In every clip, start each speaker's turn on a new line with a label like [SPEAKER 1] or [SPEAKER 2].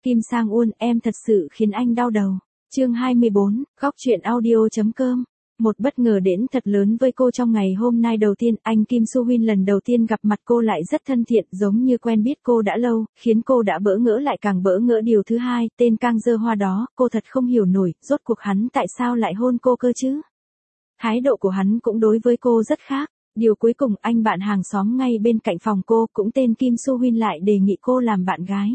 [SPEAKER 1] Kim Sang Uôn, em thật sự khiến anh đau đầu. Chương 24, góc truyện audio.com. Một bất ngờ đến thật lớn với cô trong ngày hôm nay đầu tiên, anh Kim Soo Hyun lần đầu tiên gặp mặt cô lại rất thân thiện, giống như quen biết cô đã lâu, khiến cô đã bỡ ngỡ lại càng bỡ ngỡ. Điều thứ hai, tên Kang Dơ Hoa đó, cô thật không hiểu nổi, rốt cuộc hắn tại sao lại hôn cô cơ chứ? Thái độ của hắn cũng đối với cô rất khác. Điều cuối cùng, anh bạn hàng xóm ngay bên cạnh phòng cô, cũng tên Kim Soo Hyun lại đề nghị cô làm bạn gái.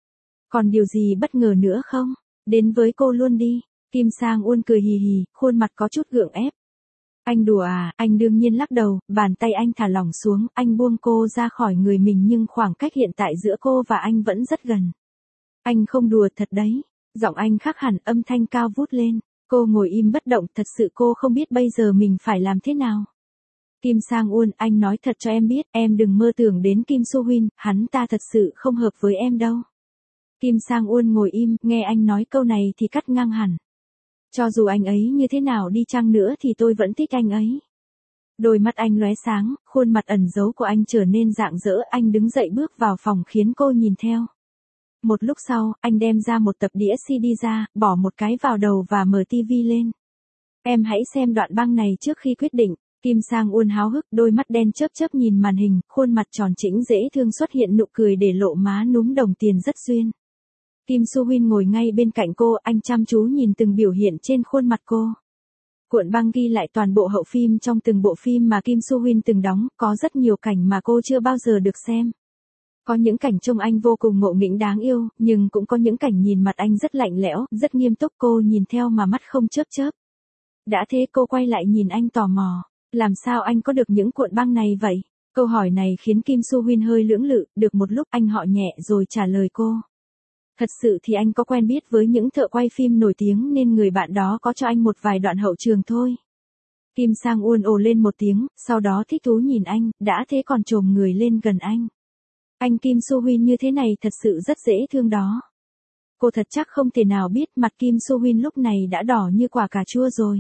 [SPEAKER 1] Còn điều gì bất ngờ nữa không? Đến với cô luôn đi. Kim Sang Uôn cười hì hì, khuôn mặt có chút gượng ép. Anh đùa à? Anh đương nhiên lắc đầu, bàn tay anh thả lỏng xuống, anh buông cô ra khỏi người mình nhưng khoảng cách hiện tại giữa cô và anh vẫn rất gần. Anh không đùa thật đấy. Giọng anh khác hẳn, âm thanh cao vút lên. Cô ngồi im bất động, thật sự cô không biết bây giờ mình phải làm thế nào. Kim Sang Uôn, anh nói thật cho em biết, em đừng mơ tưởng đến Kim Soo Hyun, hắn ta thật sự không hợp với em đâu. Kim Sang Uôn ngồi im, nghe anh nói câu này thì cắt ngang hẳn. Cho dù anh ấy như thế nào đi chăng nữa thì tôi vẫn thích anh ấy. Đôi mắt anh lóe sáng, khuôn mặt ẩn giấu của anh trở nên rạng rỡ, anh đứng dậy bước vào phòng khiến cô nhìn theo. Một lúc sau, anh đem ra một tập đĩa CD ra, bỏ một cái vào đầu và mở TV lên. Em hãy xem đoạn băng này trước khi quyết định. Kim Sang Uôn háo hức, đôi mắt đen chớp chớp nhìn màn hình, khuôn mặt tròn trĩnh dễ thương xuất hiện nụ cười để lộ má núm đồng tiền rất duyên. Kim Soo Hyun ngồi ngay bên cạnh cô, anh chăm chú nhìn từng biểu hiện trên khuôn mặt cô. Cuộn băng ghi lại toàn bộ hậu phim trong từng bộ phim mà Kim Soo Hyun từng đóng, có rất nhiều cảnh mà cô chưa bao giờ được xem. Có những cảnh trông anh vô cùng ngộ nghĩnh đáng yêu, nhưng cũng có những cảnh nhìn mặt anh rất lạnh lẽo, rất nghiêm túc, cô nhìn theo mà mắt không chớp chớp. Đã thế cô quay lại nhìn anh tò mò. Làm sao anh có được những cuộn băng này vậy? Câu hỏi này khiến Kim Soo Hyun hơi lưỡng lự, được một lúc anh họ nhẹ rồi trả lời cô. Thật sự thì anh có quen biết với những thợ quay phim nổi tiếng nên người bạn đó có cho anh một vài đoạn hậu trường thôi. Kim Sang Uôn ồ lên một tiếng, sau đó thích thú nhìn anh, đã thế còn chồm người lên gần anh. Anh Kim Soo Hyun như thế này thật sự rất dễ thương đó. Cô thật chắc không thể nào biết mặt Kim Soo Hyun lúc này đã đỏ như quả cà chua rồi.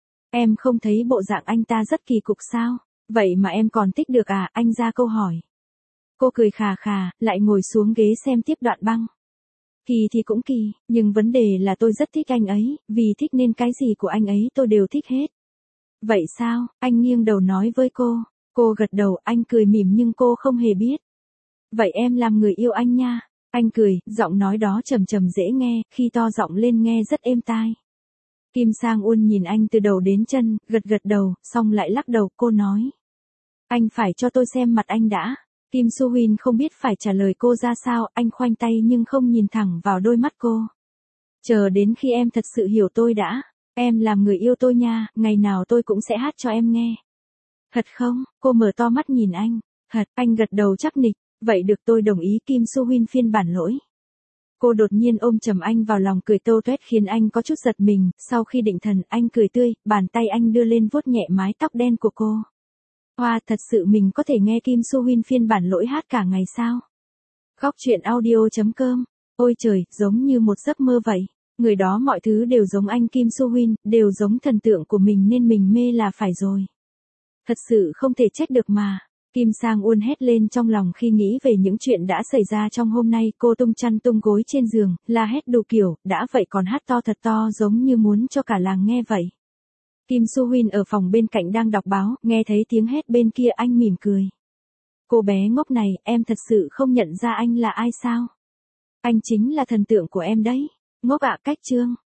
[SPEAKER 1] Em không thấy bộ dạng anh ta rất kỳ cục sao? Vậy mà em còn thích được à? Anh ra câu hỏi. Cô cười khà khà, lại ngồi xuống ghế xem tiếp đoạn băng. Kỳ thì cũng kỳ, nhưng vấn đề là tôi rất thích anh ấy, vì thích nên cái gì của anh ấy tôi đều thích hết. Vậy sao? Anh nghiêng đầu nói với cô. Cô gật đầu, anh cười mỉm nhưng cô không hề biết. Vậy em làm người yêu anh nha. Anh cười, giọng nói đó trầm trầm dễ nghe, khi to giọng lên nghe rất êm tai. Kim Sang Uôn nhìn anh từ đầu đến chân, gật gật đầu, xong lại lắc đầu, cô nói. Anh phải cho tôi xem mặt anh đã. Kim Soo Hyun không biết phải trả lời cô ra sao, anh khoanh tay nhưng không nhìn thẳng vào đôi mắt cô. Chờ đến khi em thật sự hiểu tôi đã. Em làm người yêu tôi nha, ngày nào tôi cũng sẽ hát cho em nghe. Thật không? Cô mở to mắt nhìn anh. Thật, anh gật đầu chắc nịch. Vậy được, tôi đồng ý. Kim Soo Hyun phiên bản lỗi. Cô đột nhiên ôm chầm anh vào lòng, cười tâu tuét khiến anh có chút giật mình, sau khi định thần, anh cười tươi, bàn tay anh đưa lên vuốt nhẹ mái tóc đen của cô. Hoa, thật sự mình có thể nghe Kim Soo Hyun phiên bản lỗi hát cả ngày sao? Góc truyện audio.com. Ôi trời, giống như một giấc mơ vậy. Người đó mọi thứ đều giống anh Kim Soo Hyun, đều giống thần tượng của mình nên mình mê là phải rồi. Thật sự không thể trách được mà. Kim Sang Uôn hét lên trong lòng khi nghĩ về những chuyện đã xảy ra trong hôm nay, cô tung chăn tung gối trên giường, la hét đủ kiểu, đã vậy còn hát to thật to giống như muốn cho cả làng nghe vậy. Kim Soo Hyun ở phòng bên cạnh đang đọc báo, nghe thấy tiếng hét bên kia anh mỉm cười. Cô bé ngốc này, em thật sự không nhận ra anh là ai sao? Anh chính là thần tượng của em đấy. Ngốc ạ, cách chương.